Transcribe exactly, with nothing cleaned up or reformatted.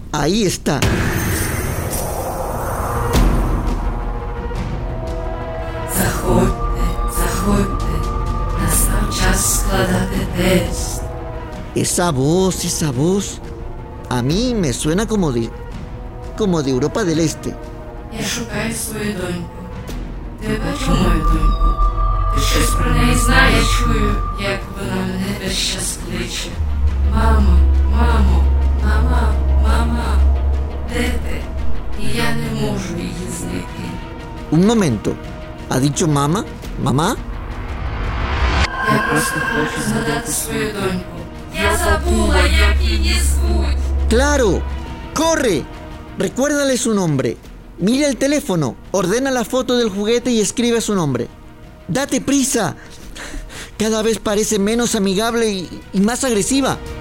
Ahí está. Заходьте, заходьте. Настав час складати тест. Esa voz, esa voz, a mí me suena como de, como de Europa del Este. Я шукаю свою доньку. Ти бачив мою доньку? Ти щось про неї знаєш? Я чую, як вона мене весь час кличе. Мамо, мамо, мама, мама, де ти? І я не можу її знайти. Un momento, ¿ha dicho mamá? ¿Mamá? Я просто хочу згадати свою доньку. Я забула, як її звуть. ¡Claro! ¡Corre! Recuérdale su nombre. Mira el teléfono, ordena la foto del juguete y escribe su nombre. ¡Date prisa! Cada vez parece menos amigable y, y más agresiva.